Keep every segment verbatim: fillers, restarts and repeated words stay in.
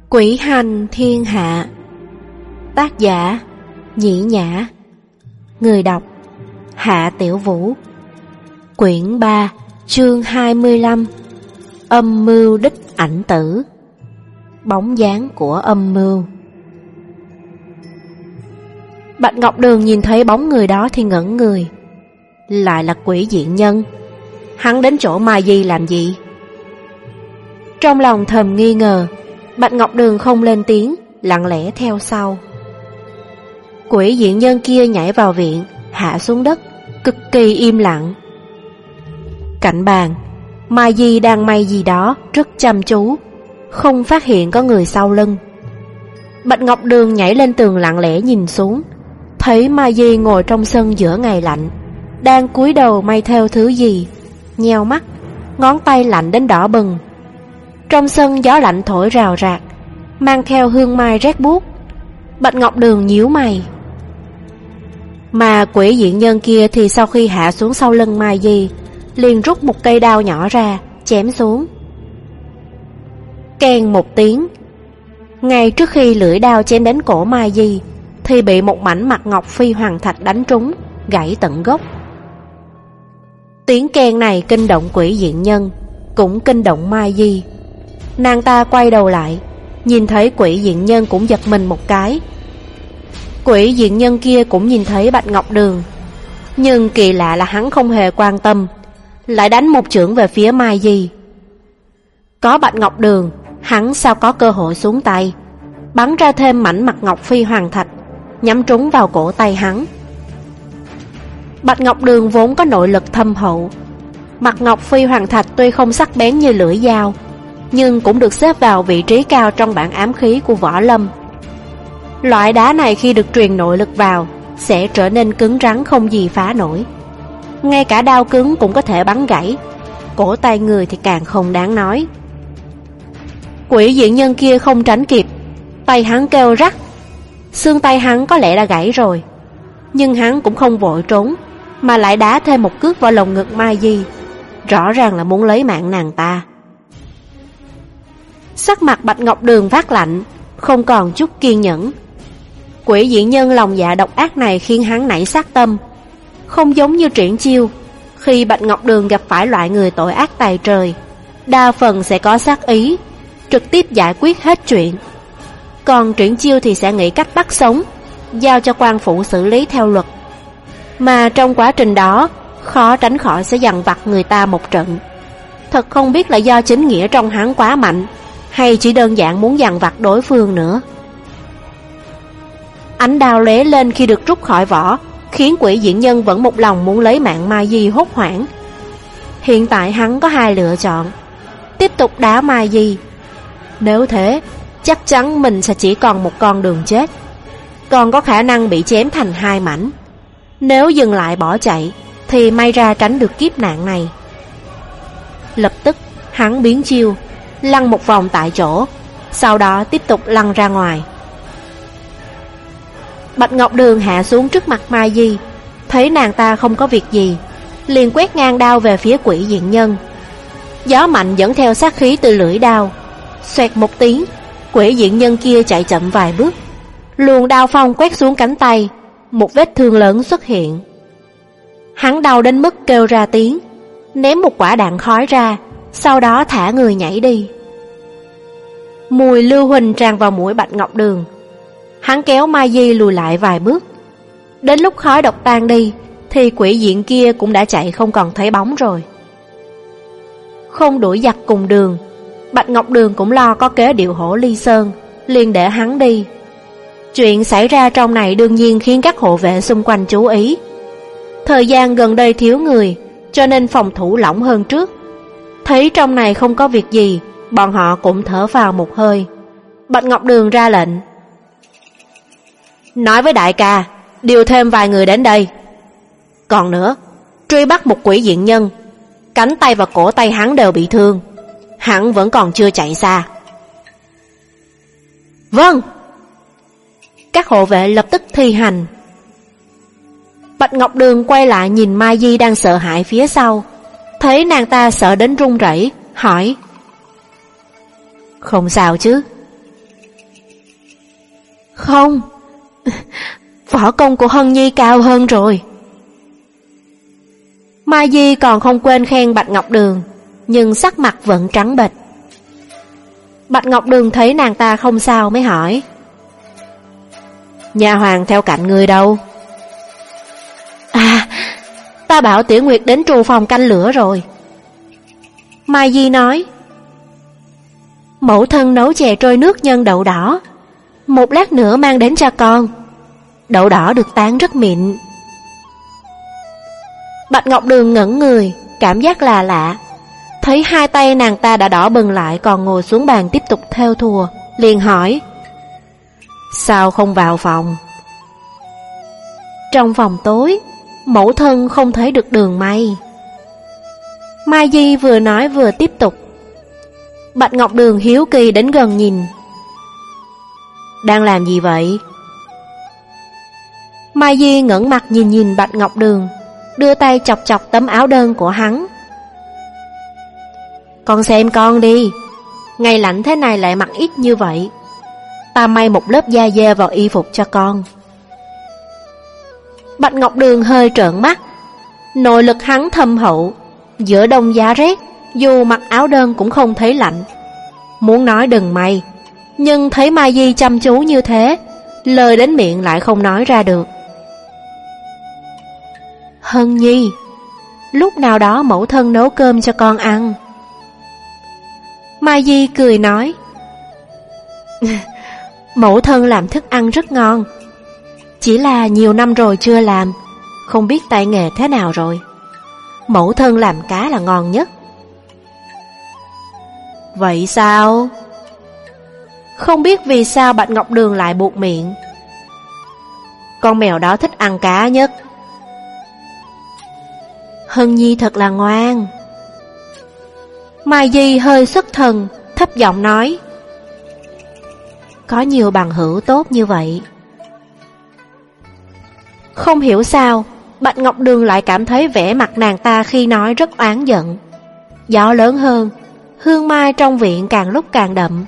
Quỷ hành thiên hạ. Tác giả Nhĩ Nhã. Người đọc Hạ Tiểu Vũ. Quyển ba, chương hai mươi lăm. Âm mưu đích ảnh tử. Bóng dáng của âm mưu. Bạch Ngọc Đường nhìn thấy bóng người đó thì ngẩn người. Lại là quỷ diện nhân. Hắn đến chỗ Mai Di làm gì? Trong lòng thầm nghi ngờ, Bạch Ngọc Đường không lên tiếng, lặng lẽ theo sau. Quỷ diện nhân kia nhảy vào viện, hạ xuống đất, cực kỳ im lặng. Cạnh bàn, Mai Di đang may gì đó rất chăm chú, không phát hiện có người sau lưng. Bạch Ngọc Đường nhảy lên tường lặng lẽ nhìn xuống, thấy Mai Di ngồi trong sân giữa ngày lạnh, đang cúi đầu may theo thứ gì, nheo mắt, ngón tay lạnh đến đỏ bừng. Trong sân gió lạnh thổi rào rạc, mang theo hương mai rét buốt. Bạch Ngọc Đường nhíu mày. Mà quỷ diện nhân kia thì sau khi hạ xuống sau lưng Mai Di, liền rút một cây đao nhỏ ra, chém xuống. Keng một tiếng. Ngay trước khi lưỡi đao chém đến cổ Mai Di, thì bị một mảnh mặt ngọc phi hoàng thạch đánh trúng, gãy tận gốc. Tiếng keng này kinh động quỷ diện nhân, cũng kinh động Mai Di. Nàng ta quay đầu lại, nhìn thấy quỷ diện nhân cũng giật mình một cái. Quỷ diện nhân kia cũng nhìn thấy Bạch Ngọc Đường, nhưng kỳ lạ là hắn không hề quan tâm, lại đánh một chưởng về phía Mai Di. Có Bạch Ngọc Đường, hắn sao có cơ hội xuống tay, bắn ra thêm mảnh mặt ngọc phi hoàng thạch, nhắm trúng vào cổ tay hắn. Bạch Ngọc Đường vốn có nội lực thâm hậu, mặt ngọc phi hoàng thạch tuy không sắc bén như lưỡi dao, nhưng cũng được xếp vào vị trí cao trong bảng ám khí của võ lâm. Loại đá này khi được truyền nội lực vào sẽ trở nên cứng rắn không gì phá nổi. Ngay cả đao cứng cũng có thể bắn gãy, cổ tay người thì càng không đáng nói. Quỷ diện nhân kia không tránh kịp, tay hắn kêu rắc. Xương tay hắn có lẽ đã gãy rồi, nhưng hắn cũng không vội trốn, mà lại đá thêm một cước vào lồng ngực Mai Di, rõ ràng là muốn lấy mạng nàng ta. Sắc mặt Bạch Ngọc Đường phát lạnh, không còn chút kiên nhẫn. Quỷ diện nhân lòng dạ độc ác này khiến hắn nảy sát tâm. Không giống như Triển Chiêu, khi Bạch Ngọc Đường gặp phải loại người tội ác tày trời, đa phần sẽ có sát ý, trực tiếp giải quyết hết chuyện. Còn Triển Chiêu thì sẽ nghĩ cách bắt sống, giao cho quan phủ xử lý theo luật. Mà trong quá trình đó, khó tránh khỏi sẽ dằn vặt người ta một trận. Thật không biết là do chính nghĩa trong hắn quá mạnh, hay chỉ đơn giản muốn dằn vặt đối phương nữa. Ánh đao lóe lên khi được rút khỏi vỏ, khiến quỷ diện nhân vẫn một lòng muốn lấy mạng Mai Di hốt hoảng. Hiện tại hắn có hai lựa chọn: tiếp tục đá Mai Di. Nếu thế, chắc chắn mình sẽ chỉ còn một con đường chết, còn có khả năng bị chém thành hai mảnh. Nếu dừng lại bỏ chạy, thì may ra tránh được kiếp nạn này. Lập tức hắn biến chiêu, lăn một vòng tại chỗ, sau đó tiếp tục lăn ra ngoài. Bạch Ngọc Đường hạ xuống trước mặt Mai Di, thấy nàng ta không có việc gì, liền quét ngang đao về phía quỷ diện nhân. Gió mạnh dẫn theo sát khí từ lưỡi đao, xoẹt một tiếng, quỷ diện nhân kia chạy chậm vài bước, luồng đao phong quét xuống cánh tay, một vết thương lớn xuất hiện. Hắn đau đến mức kêu ra tiếng, ném một quả đạn khói ra, sau đó thả người nhảy đi. Mùi lưu huỳnh tràn vào mũi Bạch Ngọc Đường. Hắn kéo Mai Di lùi lại vài bước. Đến lúc khói độc tan đi, thì quỷ diện kia cũng đã chạy không còn thấy bóng rồi. Không đuổi giặc cùng đường, Bạch Ngọc Đường cũng lo có kế điệu hổ ly sơn, liền để hắn đi. Chuyện xảy ra trong này đương nhiên khiến các hộ vệ xung quanh chú ý. Thời gian gần đây thiếu người, cho nên phòng thủ lỏng hơn trước. Thấy trong này không có việc gì, bọn họ cũng thở phào một hơi. Bạch Ngọc Đường ra lệnh: nói với đại ca, điều thêm vài người đến đây. Còn nữa, truy bắt một quỷ diện nhân, cánh tay và cổ tay hắn đều bị thương, hắn vẫn còn chưa chạy xa. Vâng. Các hộ vệ lập tức thi hành. Bạch Ngọc Đường quay lại nhìn Mai Di đang sợ hãi phía sau, thấy nàng ta sợ đến run rẩy, hỏi: không sao chứ? Không, võ công của Hân Nhi cao hơn rồi. Mai Di còn không quên khen Bạch Ngọc Đường, nhưng sắc mặt vẫn trắng bệch. Bạch Ngọc Đường thấy nàng ta không sao mới hỏi: Nha hoàng theo cạnh người đâu? À, ta bảo Tiểu Nguyệt đến trù phòng canh lửa rồi. Mai Di nói: Mẫu thân nấu chè trôi nước nhân đậu đỏ, một lát nữa mang đến cho con. Đậu đỏ được tán rất mịn. Bạch Ngọc Đường ngẩn người, cảm giác là lạ. Thấy hai tay nàng ta đã đỏ bừng lại, còn ngồi xuống bàn tiếp tục thêu thùa, liền hỏi: Sao không vào phòng? Trong phòng tối, mẫu thân không thấy được Đường May. Mai Di vừa nói vừa tiếp tục. Bạch Ngọc Đường hiếu kỳ đến gần nhìn. Đang làm gì vậy? Mai Di ngẩng mặt nhìn nhìn Bạch Ngọc Đường, đưa tay chọc chọc tấm áo đơn của hắn. Con xem con đi, ngày lạnh thế này lại mặc ít như vậy. Ta may một lớp da dê vào y phục cho con. Bạch Ngọc Đường hơi trợn mắt. Nội lực hắn thâm hậu, giữa đông giá rét, dù mặc áo đơn cũng không thấy lạnh. Muốn nói đừng may, nhưng thấy Mai Di chăm chú như thế, lời đến miệng lại không nói ra được. Hân Nhi, lúc nào đó mẫu thân nấu cơm cho con ăn. Mai Di cười nói: Mẫu thân làm thức ăn rất ngon, chỉ là nhiều năm rồi chưa làm, không biết tay nghề thế nào rồi. Mẫu thân làm cá là ngon nhất. Vậy sao? Không biết vì sao Bạch Ngọc Đường lại buột miệng. Con mèo đó thích ăn cá nhất. Hân Nhi thật là ngoan. Mai Di hơi xuất thần, thấp giọng nói: Có nhiều bằng hữu tốt như vậy. Không hiểu sao, Bạch Ngọc Đường lại cảm thấy vẻ mặt nàng ta khi nói rất oán giận. Gió lớn hơn, hương mai trong viện càng lúc càng đậm.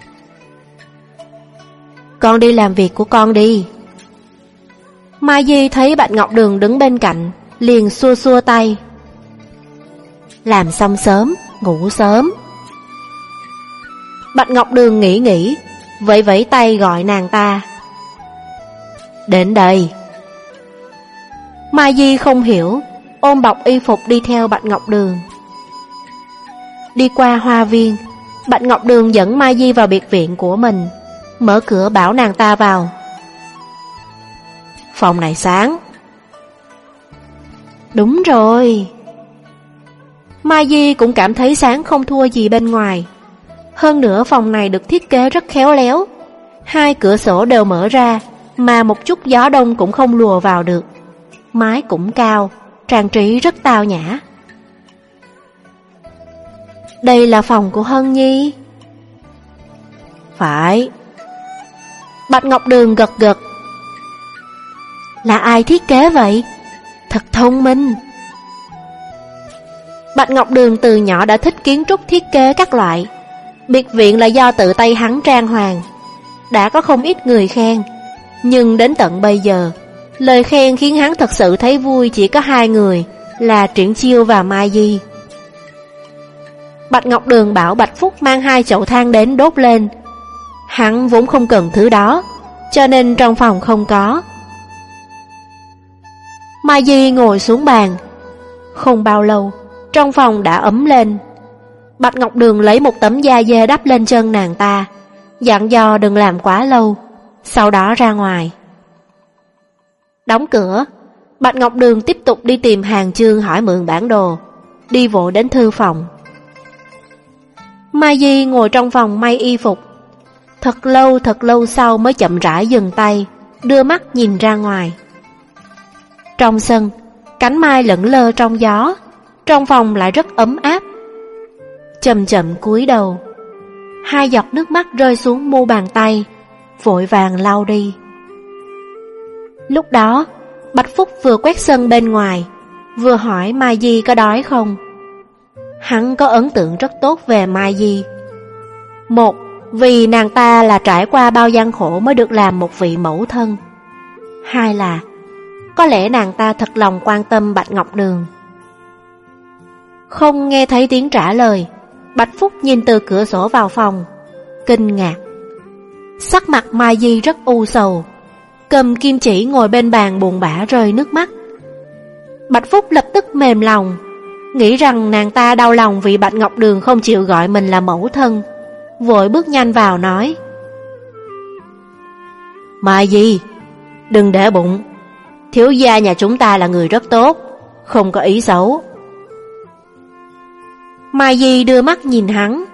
Con đi làm việc của con đi. Mai Di thấy Bạch Ngọc Đường đứng bên cạnh, liền xua xua tay. Làm xong sớm, ngủ sớm. Bạch Ngọc Đường nghĩ nghĩ, vẫy vẫy tay gọi nàng ta. Đến đây. Mai Di không hiểu, ôm bọc y phục đi theo Bạch Ngọc Đường. Đi qua hoa viên, Bạch Ngọc Đường dẫn Mai Di vào biệt viện của mình, mở cửa bảo nàng ta vào. Phòng này sáng. Đúng rồi. Mai Di cũng cảm thấy sáng không thua gì bên ngoài. Hơn nữa phòng này được thiết kế rất khéo léo. Hai cửa sổ đều mở ra, mà một chút gió đông cũng không lùa vào được. Mái cũng cao, trang trí rất tao nhã. Đây là phòng của Hân Nhi. Phải. Bạch Ngọc Đường gật gật. Là ai thiết kế vậy? Thật thông minh. Bạch Ngọc Đường từ nhỏ đã thích kiến trúc thiết kế các loại. Biệt viện là do tự tay hắn trang hoàng. Đã có không ít người khen, nhưng đến tận bây giờ, lời khen khiến hắn thật sự thấy vui chỉ có hai người, là Triển Chiêu và Mai Di. Bạch Ngọc Đường bảo Bạch Phúc mang hai chậu than đến đốt lên. Hắn vốn không cần thứ đó, cho nên trong phòng không có. Mai Di ngồi xuống bàn. Không bao lâu, trong phòng đã ấm lên. Bạch Ngọc Đường lấy một tấm da dê đắp lên chân nàng ta, dặn dò đừng làm quá lâu, sau đó ra ngoài. Đóng cửa, Bạch Ngọc Đường tiếp tục đi tìm Hàng Chương hỏi mượn bản đồ, đi vội đến thư phòng. Mai Di ngồi trong phòng may y phục. Thật lâu thật lâu sau mới chậm rãi dừng tay, đưa mắt nhìn ra ngoài. Trong sân, cánh mai lững lơ trong gió, trong phòng lại rất ấm áp. Chậm chậm cúi đầu, hai giọt nước mắt rơi xuống mu bàn tay, vội vàng lau đi. Lúc đó, Bạch Phúc vừa quét sân bên ngoài, vừa hỏi Mai Di có đói không. Hắn có ấn tượng rất tốt về Mai Di. Một vì nàng ta là trải qua bao gian khổ mới được làm một vị mẫu thân. Hai là có lẽ nàng ta thật lòng quan tâm Bạch Ngọc Đường. Không nghe thấy tiếng trả lời, Bạch Phúc nhìn từ cửa sổ vào phòng, kinh ngạc. Sắc mặt Mai Di rất u sầu, cầm kim chỉ ngồi bên bàn buồn bã rơi nước mắt. Bạch Phúc lập tức mềm lòng, nghĩ rằng nàng ta đau lòng vì Bạch Ngọc Đường không chịu gọi mình là mẫu thân, vội bước nhanh vào nói: Mai Di, đừng để bụng, thiếu gia nhà chúng ta là người rất tốt, không có ý xấu. Mai Di đưa mắt nhìn hắn.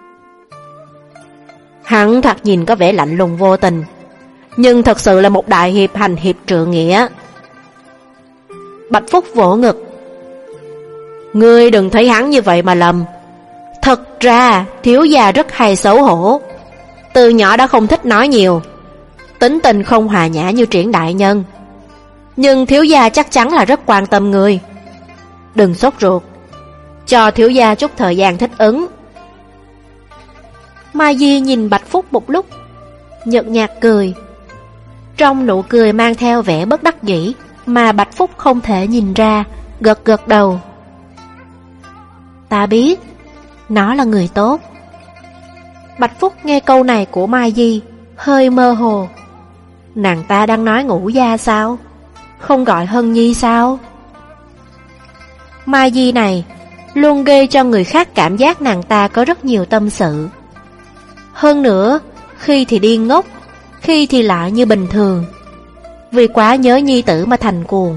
Hắn thật nhìn có vẻ lạnh lùng vô tình, nhưng thật sự là một đại hiệp hành hiệp trượng nghĩa. Bạch Phúc vỗ ngực: Ngươi đừng thấy hắn như vậy mà lầm. Thật ra thiếu gia rất hay xấu hổ, từ nhỏ đã không thích nói nhiều, tính tình không hòa nhã như Triển đại nhân. Nhưng thiếu gia chắc chắn là rất quan tâm ngươi. Đừng sốt ruột, cho thiếu gia chút thời gian thích ứng. Mai Di nhìn Bạch Phúc một lúc, nhợt nhạt cười. Trong nụ cười mang theo vẻ bất đắc dĩ mà Bạch Phúc không thể nhìn ra, gật gật đầu. Ta biết, nó là người tốt. Bạch Phúc nghe câu này của Mai Di, hơi mơ hồ. Nàng ta đang nói Ngũ gia sao? Không gọi Hân Nhi sao? Mai Di này luôn gây cho người khác cảm giác nàng ta có rất nhiều tâm sự. Hơn nữa, khi thì điên ngốc, khi thì lại như bình thường, vì quá nhớ nhi tử mà thành cuồng.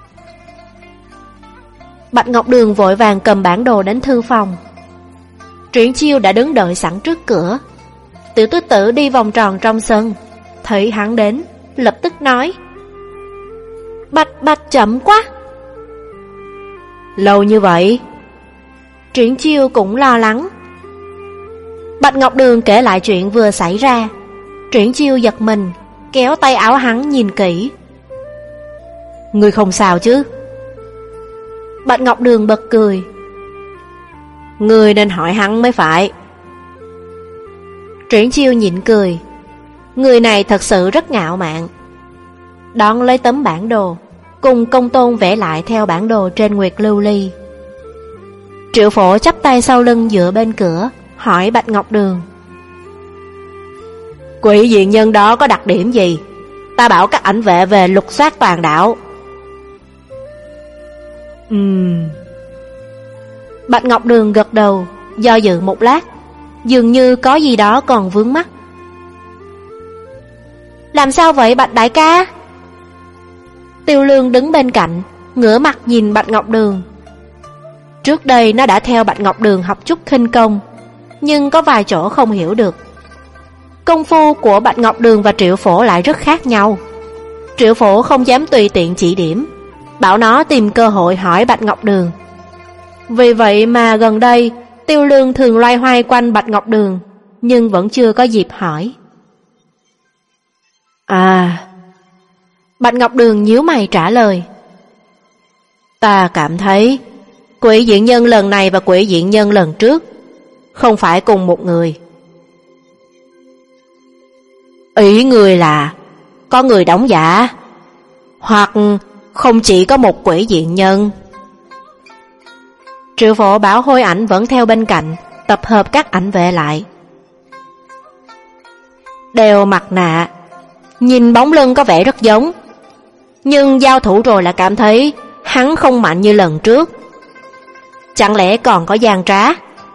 Bạch Ngọc Đường vội vàng cầm bản đồ đến thư phòng. Triển Chiêu đã đứng đợi sẵn trước cửa. Tiểu Tứ Tử đi vòng tròn trong sân, thấy hắn đến, lập tức nói: Bạch Bạch chậm quá. Lâu như vậy? Triển Chiêu cũng lo lắng. Bạch Ngọc Đường kể lại chuyện vừa xảy ra. Triển Chiêu giật mình, kéo tay áo hắn nhìn kỹ. Ngươi không sao chứ? Bạch Ngọc Đường bật cười. Ngươi nên hỏi hắn mới phải. Triển Chiêu nhịn cười. Người này thật sự rất ngạo mạn. Đón lấy tấm bản đồ, cùng Công Tôn vẽ lại theo bản đồ trên Nguyệt Lưu Ly. Triệu Phổ chắp tay sau lưng dựa bên cửa, hỏi Bạch Ngọc Đường: Quỷ diện nhân đó có đặc điểm gì? Ta bảo các ảnh vệ về lục soát toàn đảo. Ừm. Bạch Ngọc Đường gật đầu, do dự một lát, dường như có gì đó còn vướng mắc. Làm sao vậy Bạch đại ca? Tiêu Lương đứng bên cạnh, ngửa mặt nhìn Bạch Ngọc Đường. Trước đây nó đã theo Bạch Ngọc Đường học chút khinh công, nhưng có vài chỗ không hiểu được. Công phu của Bạch Ngọc Đường và Triệu Phổ lại rất khác nhau. Triệu Phổ không dám tùy tiện chỉ điểm, bảo nó tìm cơ hội hỏi Bạch Ngọc Đường. Vì vậy mà gần đây Tiêu Lương thường loay hoay quanh Bạch Ngọc Đường, nhưng vẫn chưa có dịp hỏi. À, Bạch Ngọc Đường nhíu mày trả lời: Ta cảm thấy Quỷ diện nhân lần này và quỷ diện nhân lần trước không phải cùng một người. Ý người là có người đóng giả, hoặc không chỉ có một quỷ diện nhân. Triệu Phổ bảo Hôi Ảnh vẫn theo bên cạnh, tập hợp các ảnh vệ lại. Đeo mặt nạ, nhìn bóng lưng có vẻ rất giống, nhưng giao thủ rồi là cảm thấy hắn không mạnh như lần trước. Chẳng lẽ còn có gian trá?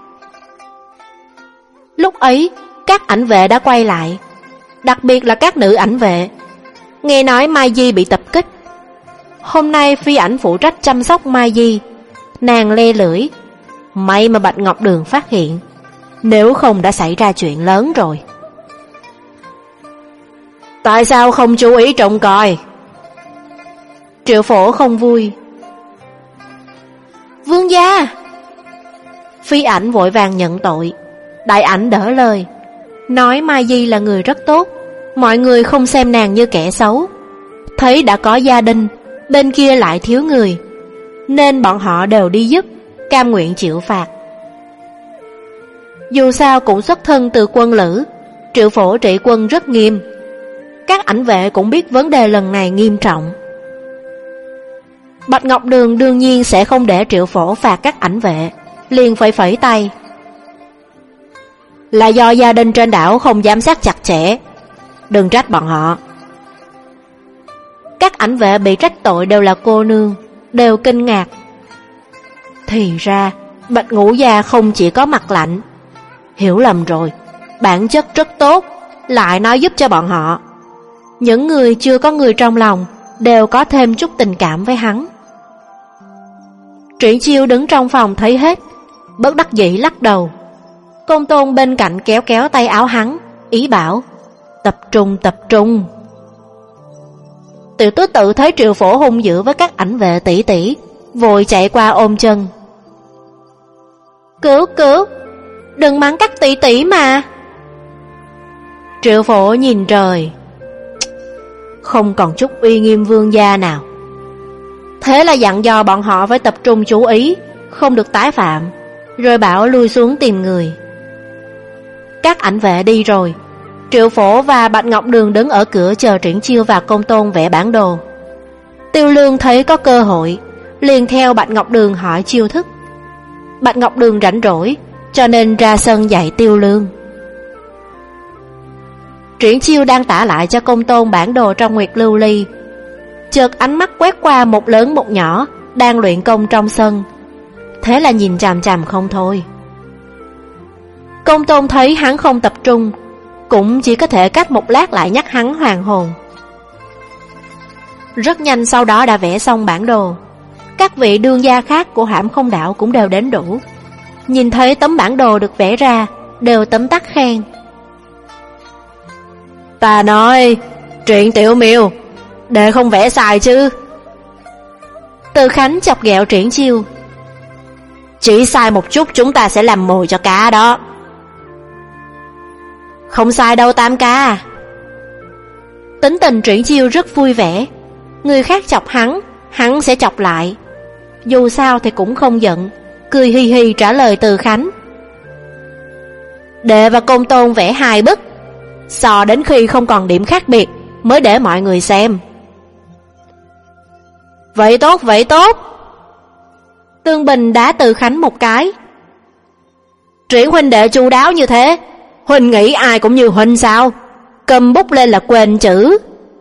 Lúc ấy các ảnh vệ đã quay lại, đặc biệt là các nữ ảnh vệ. Nghe nói Mai Di bị tập kích. Hôm nay Phi Ảnh phụ trách chăm sóc Mai Di. Nàng le lưỡi, may mà Bạch Ngọc Đường phát hiện, nếu không đã xảy ra chuyện lớn rồi. Tại sao không chú ý trông coi? Triệu Phổ không vui. Vương gia! Phi Ảnh vội vàng nhận tội. Đại Ảnh đỡ lời, nói Mai Di là người rất tốt, mọi người không xem nàng như kẻ xấu. Thấy đã có gia đình, bên kia lại thiếu người, nên bọn họ đều đi giúp, cam nguyện chịu phạt. Dù sao cũng xuất thân từ quân lữ, Triệu Phổ trị quân rất nghiêm. Các ảnh vệ cũng biết vấn đề lần này nghiêm trọng. Bạch Ngọc Đường đương nhiên sẽ không để Triệu Phổ phạt các ảnh vệ, liền phải phẩy tay. Là do gia đình trên đảo không giám sát chặt chẽ, đừng trách bọn họ. Các ảnh vệ bị trách tội đều là cô nương, đều kinh ngạc. Thì ra Bạch Ngũ Gia không chỉ có mặt lạnh. Hiểu lầm rồi, bản chất rất tốt, lại nói giúp cho bọn họ. Những người chưa có người trong lòng đều có thêm chút tình cảm với hắn. Triển Chiêu đứng trong phòng thấy hết, bất đắc dĩ lắc đầu. Công Tôn bên cạnh kéo kéo tay áo hắn, ý bảo tập trung tập trung. Tiểu Tứ Tự thấy Triệu Phổ hung dữ với các ảnh vệ tỷ tỷ, vội chạy qua ôm chân. Cứu cứu, đừng mắng các tỷ tỷ mà. Triệu Phổ nhìn trời, không còn chút uy nghiêm vương gia nào. Thế là dặn dò bọn họ phải tập trung chú ý, không được tái phạm, rồi bảo lui xuống tìm người. Các ảnh vệ đi rồi, Triệu Phổ và Bạch Ngọc Đường đứng ở cửa chờ Triển Chiêu và Công Tôn vẽ bản đồ. Tiêu Lương thấy có cơ hội, liền theo Bạch Ngọc Đường hỏi chiêu thức. Bạch Ngọc Đường rảnh rỗi, cho nên ra sân dạy Tiêu Lương. Triển Chiêu đang tả lại cho Công Tôn bản đồ trong Nguyệt Lưu Ly, chợt ánh mắt quét qua một lớn một nhỏ đang luyện công trong sân, thế là nhìn chằm chằm không thôi. Công Tôn thấy hắn không tập trung, cũng chỉ có thể cách một lát lại nhắc hắn hoàn hồn. Rất nhanh sau đó đã vẽ xong bản đồ. Các vị đương gia khác của Hãm Không Đảo cũng đều đến đủ. Nhìn thấy tấm bản đồ được vẽ ra, đều tấm tắc khen. Ta nói, Truyện Tiểu Miêu, để không vẽ sai chứ. Từ Khánh chọc ghẹo Triển Chiêu. Chỉ sai một chút chúng ta sẽ làm mồi cho cá đó. Không sai đâu Tam ca. Tính tình Triển Chiêu rất vui vẻ. Người khác chọc hắn, hắn sẽ chọc lại. Dù sao thì cũng không giận, cười hi hi trả lời Từ Khánh. Đệ và Công Tôn vẽ hai bức, so đến khi không còn điểm khác biệt mới để mọi người xem. Vậy tốt, vậy tốt. Tương Bình đá Từ Khánh một cái. Triển huynh đệ chu đáo như thế, huynh nghĩ ai cũng như huynh sao? Cầm bút lên là quên chữ.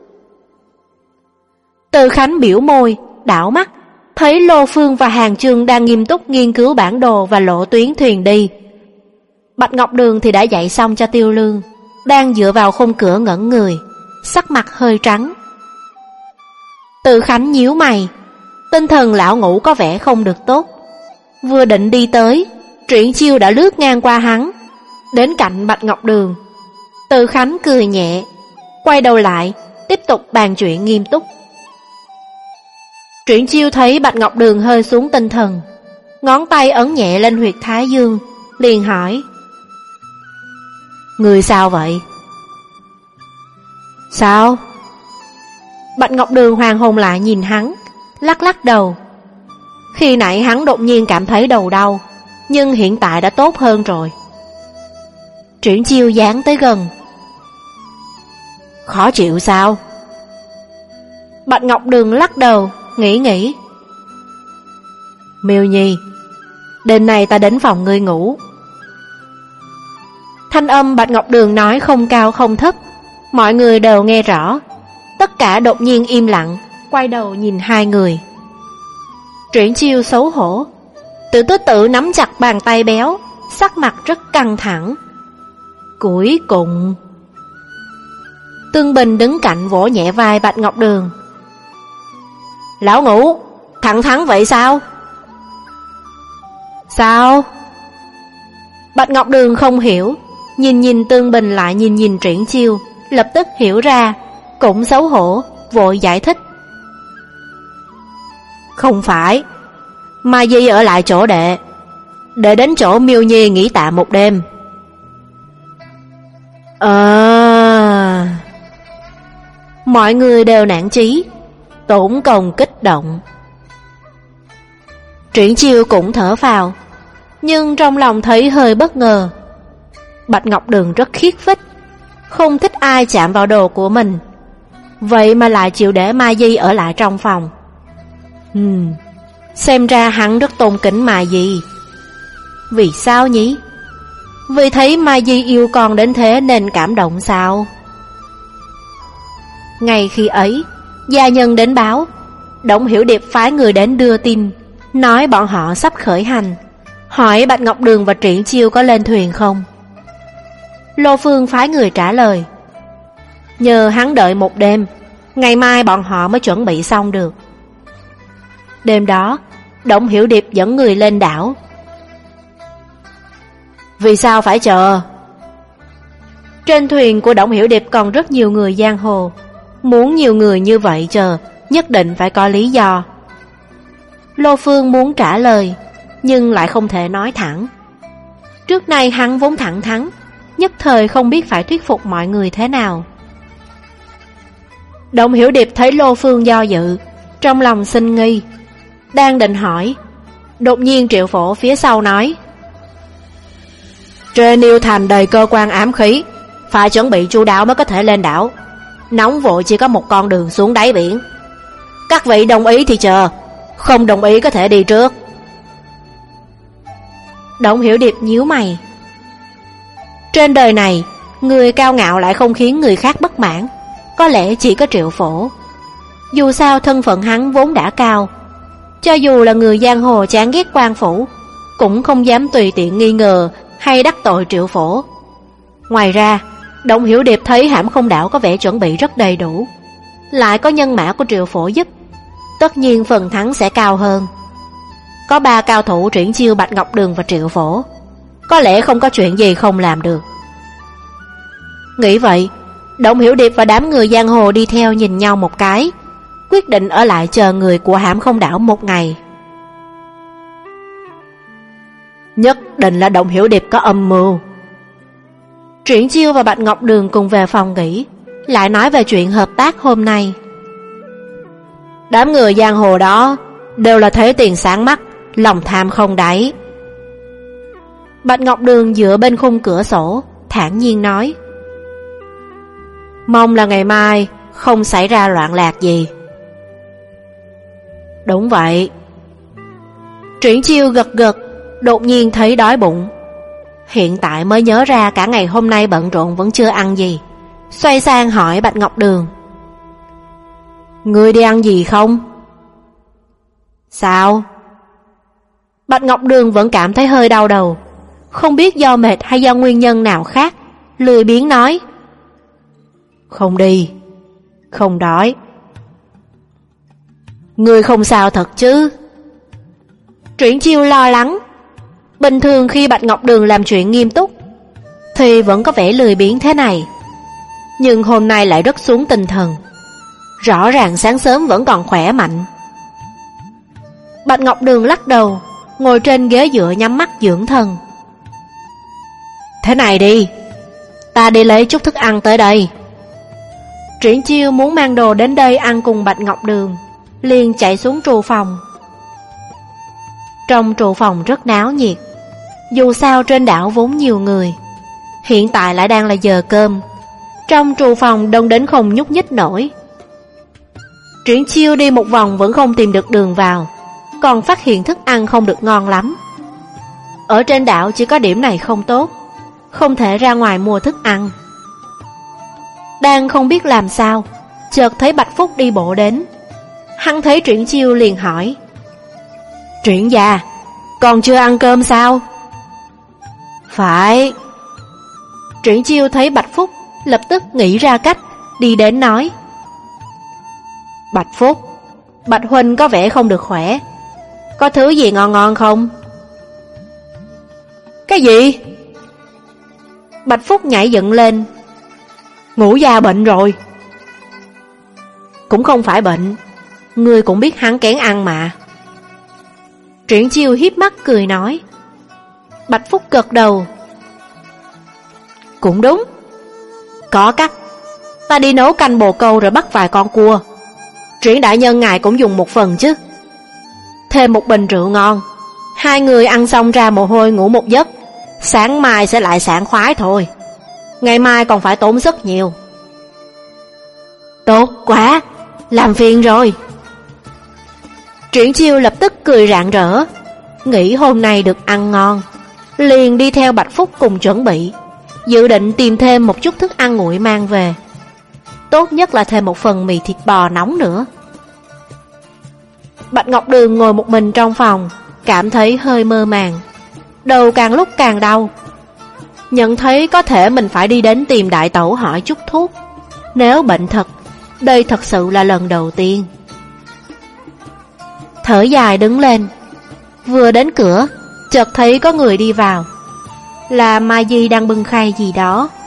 Từ Khánh biểu môi, đảo mắt, thấy Lô Phương và Hàng Chương đang nghiêm túc nghiên cứu bản đồ và lộ tuyến thuyền đi. Bạch Ngọc Đường thì đã dạy xong cho Tiêu Lương, đang dựa vào khung cửa ngẩn người, sắc mặt hơi trắng. Từ Khánh nhíu mày, tinh thần lão ngũ có vẻ không được tốt. Vừa định đi tới, Triển Chiêu đã lướt ngang qua hắn, đến cạnh Bạch Ngọc Đường. Từ Khánh cười nhẹ, quay đầu lại, tiếp tục bàn chuyện nghiêm túc. Triển Chiêu thấy Bạch Ngọc Đường hơi xuống tinh thần, ngón tay ấn nhẹ lên huyệt thái dương, liền hỏi: Người sao vậy? Sao? Bạch Ngọc Đường hoàng hồn lại nhìn hắn, lắc lắc đầu. Khi nãy hắn đột nhiên cảm thấy đầu đau, nhưng hiện tại đã tốt hơn rồi. Triển Chiêu dán tới gần. Khó chịu sao? Bạch Ngọc Đường lắc đầu, nghĩ nghĩ. Miêu Nhi, đêm nay ta đến phòng ngươi ngủ. Thanh âm Bạch Ngọc Đường nói không cao không thấp, mọi người đều nghe rõ. Tất cả đột nhiên im lặng, quay đầu nhìn hai người. Triển Chiêu xấu hổ, Tự Tứ Tự nắm chặt bàn tay béo, sắc mặt rất căng thẳng. Cuối cùng, Tương Bình đứng cạnh vỗ nhẹ vai Bạch Ngọc Đường. Lão Ngũ, thẳng thắn vậy sao? Sao? Bạch Ngọc Đường không hiểu, nhìn nhìn Tương Bình lại nhìn nhìn Triển Chiêu, lập tức hiểu ra, cũng xấu hổ, vội giải thích. Không phải, Mai Di ở lại chỗ đệ, để đến chỗ Miêu Nhi nghỉ tạm một đêm. À... Mọi người đều nản chí, tổn công kích động. Triển Chiêu cũng thở phào, nhưng trong lòng thấy hơi bất ngờ. Bạch Ngọc Đường rất khiết phích, không thích ai chạm vào đồ của mình, vậy mà lại chịu để Mai Di ở lại trong phòng. Hmm, xem ra hắn rất tôn kính Mai Di. Vì sao nhỉ? Vì thấy Mai Di yêu con đến thế nên cảm động sao? Ngay khi ấy, gia nhân đến báo, Đổng Hiểu Điệp phái người đến đưa tin, nói bọn họ sắp khởi hành, hỏi Bạch Ngọc Đường và Triển Chiêu có lên thuyền không. Lô Phương phái người trả lời, nhờ hắn đợi một đêm, ngày mai bọn họ mới chuẩn bị xong được. Đêm đó, Đổng Hiểu Điệp dẫn người lên đảo. Vì sao phải chờ? Trên thuyền của Đổng Hiểu Điệp còn rất nhiều người giang hồ, muốn nhiều người như vậy chờ, nhất định phải có lý do. Lô Phương muốn trả lời, nhưng lại không thể nói thẳng. Trước nay hắn vốn thẳng thắn, nhất thời không biết phải thuyết phục mọi người thế nào. Đổng Hiểu Điệp thấy Lô Phương do dự, trong lòng sinh nghi, đang định hỏi, đột nhiên Triệu Phổ phía sau nói, trên yêu thành đầy cơ quan ám khí, phải chuẩn bị chu đáo mới có thể lên đảo. Nóng vội chỉ có một con đường xuống đáy biển. Các vị đồng ý thì chờ, không đồng ý có thể đi trước. Đổng Hiểu Điệp nhíu mày. Trên đời này, người cao ngạo lại không khiến người khác bất mãn, có lẽ chỉ có Triệu Phổ. Dù sao thân phận hắn vốn đã cao, cho dù là người giang hồ chán ghét quan phủ, cũng không dám tùy tiện nghi ngờ hay đắc tội Triệu Phổ. Ngoài ra, Đổng Hiểu Điệp thấy Hãm Không Đảo có vẻ chuẩn bị rất đầy đủ, lại có nhân mã của Triệu Phổ giúp, tất nhiên phần thắng sẽ cao hơn. Có ba cao thủ Triển Chiêu, Bạch Ngọc Đường và Triệu Phổ, có lẽ không có chuyện gì không làm được. Nghĩ vậy, Đổng Hiểu Điệp và đám người giang hồ đi theo nhìn nhau một cái, quyết định ở lại chờ người của Hãm Không Đảo một ngày. Nhất định là Đổng Hiểu Điệp có âm mưu. Triển Chiêu và Bạch Ngọc Đường cùng về phòng nghỉ, lại nói về chuyện hợp tác hôm nay. Đám người giang hồ đó đều là thấy tiền sáng mắt, lòng tham không đáy. Bạch Ngọc Đường dựa bên khung cửa sổ, thản nhiên nói, mong là ngày mai không xảy ra loạn lạc gì. Đúng vậy. Triển Chiêu gật gật, đột nhiên thấy đói bụng. Hiện tại mới nhớ ra cả ngày hôm nay bận rộn vẫn chưa ăn gì, xoay sang hỏi Bạch Ngọc Đường, ngươi đi ăn gì không? Sao? Bạch Ngọc Đường vẫn cảm thấy hơi đau đầu, không biết do mệt hay do nguyên nhân nào khác, lười biếng nói, không đi, không đói. Ngươi không sao thật chứ? Triển Chiêu lo lắng. Bình thường khi Bạch Ngọc Đường làm chuyện nghiêm túc thì vẫn có vẻ lười biếng thế này, nhưng hôm nay lại rất xuống tinh thần, rõ ràng sáng sớm vẫn còn khỏe mạnh. Bạch Ngọc Đường lắc đầu, ngồi trên ghế dựa nhắm mắt dưỡng thần. Thế này đi, ta đi lấy chút thức ăn tới đây. Triển Chiêu muốn mang đồ đến đây ăn cùng Bạch Ngọc Đường, liền chạy xuống trù phòng. Trong trù phòng rất náo nhiệt, dù sao trên đảo vốn nhiều người, hiện tại lại đang là giờ cơm, trong trù phòng đông đến không nhúc nhích nổi. Triển Chiêu đi một vòng vẫn không tìm được đường vào, còn phát hiện thức ăn không được ngon lắm. Ở trên đảo chỉ có điểm này không tốt, không thể ra ngoài mua thức ăn. Đang không biết làm sao, chợt thấy Bạch Phúc đi bộ đến. Hắn thấy Triển Chiêu liền hỏi, Triển gia, còn chưa ăn cơm sao? Phải. Triển Chiêu thấy Bạch Phúc, lập tức nghĩ ra cách, đi đến nói, Bạch Phúc, Bạch huynh có vẻ không được khỏe, có thứ gì ngon ngon không? Cái gì? Bạch Phúc nhảy dựng lên, Ngũ gia bệnh rồi. Cũng không phải bệnh, ngươi cũng biết hắn kén ăn mà. Triển Chiêu hiếp mắt cười nói. Bạch Phúc gật đầu. Cũng đúng, có cách. Ta đi nấu canh bồ câu rồi bắt vài con cua. Triển đại nhân ngài cũng dùng một phần chứ. Thêm một bình rượu ngon, hai người ăn xong ra mồ hôi ngủ một giấc, sáng mai sẽ lại sảng khoái thôi. Ngày mai còn phải tốn rất nhiều. Tốt quá, làm phiền rồi. Triển Chiêu lập tức cười rạng rỡ, nghĩ hôm nay được ăn ngon, liền đi theo Bạch Phúc cùng chuẩn bị, dự định tìm thêm một chút thức ăn nguội mang về. Tốt nhất là thêm một phần mì thịt bò nóng nữa. Bạch Ngọc Đường ngồi một mình trong phòng, cảm thấy hơi mơ màng, đầu càng lúc càng đau. Nhận thấy có thể mình phải đi đến tìm đại tẩu hỏi chút thuốc. Nếu bệnh thật, đây thật sự là lần đầu tiên. Thở dài đứng lên, vừa đến cửa, chợt thấy có người đi vào. Là Mai Di đang bưng khay gì đó.